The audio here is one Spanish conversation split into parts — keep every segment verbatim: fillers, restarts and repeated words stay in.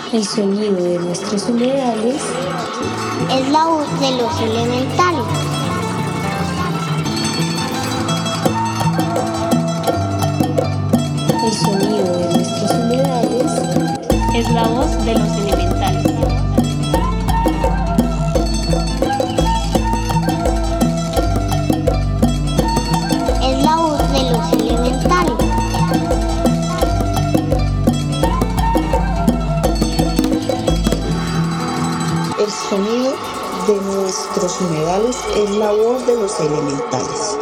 El sonido de nuestros humedales es la voz de los elementales. El sonido de nuestros humedales es la voz de los elementales. Es la voz de los elementales. El sonido de nuestros humedales es la voz de los elementales.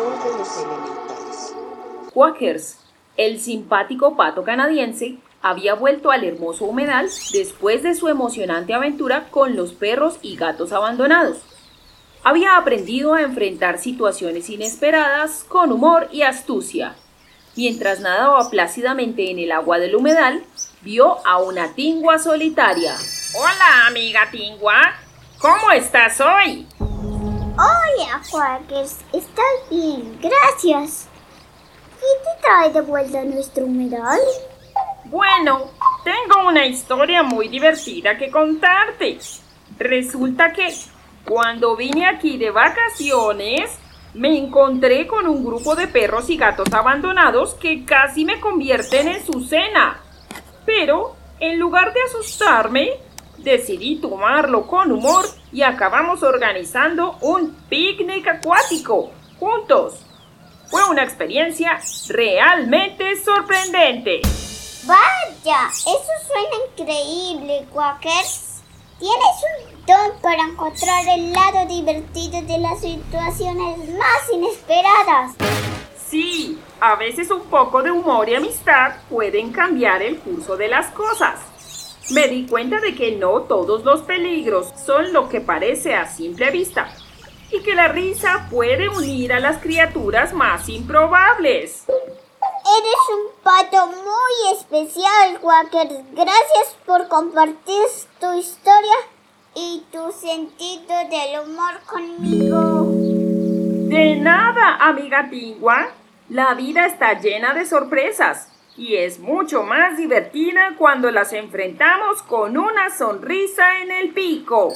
Quakers, el simpático pato canadiense, había vuelto al hermoso humedal después de su emocionante aventura con los perros y gatos abandonados. Había aprendido a enfrentar situaciones inesperadas con humor y astucia. Mientras nadaba plácidamente en el agua del humedal, vio a una tingua solitaria. Hola, amiga tingua. ¿Cómo estás hoy? Hola, Quakers. ¿Estás bien? Gracias. ¿Qué te trae de vuelta a nuestro humedal? Bueno, tengo una historia muy divertida que contarte. Resulta que cuando vine aquí de vacaciones, me encontré con un grupo de perros y gatos abandonados que casi me convierten en su cena. Pero, en lugar de asustarme, decidí tomarlo con humor y acabamos organizando un picnic acuático juntos. Fue una experiencia realmente sorprendente. Vaya, eso suena increíble, Quakers. Tienes un don para encontrar el lado divertido de las situaciones más inesperadas. Sí, a veces un poco de humor y amistad pueden cambiar el curso de las cosas. Me di cuenta de que no todos los peligros son lo que parece a simple vista y que la risa puede unir a las criaturas más improbables. Eres un pato muy especial, Quakers. Gracias por compartir tu historia y tu sentido del humor conmigo. De nada, amiga tingua. La vida está llena de sorpresas y es mucho más divertida cuando las enfrentamos con una sonrisa en el pico.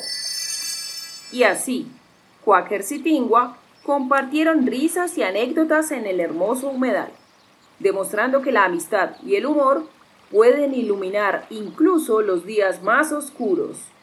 Y así, Quakers y Tingua compartieron risas y anécdotas en el hermoso humedal, demostrando que la amistad y el humor pueden iluminar incluso los días más oscuros.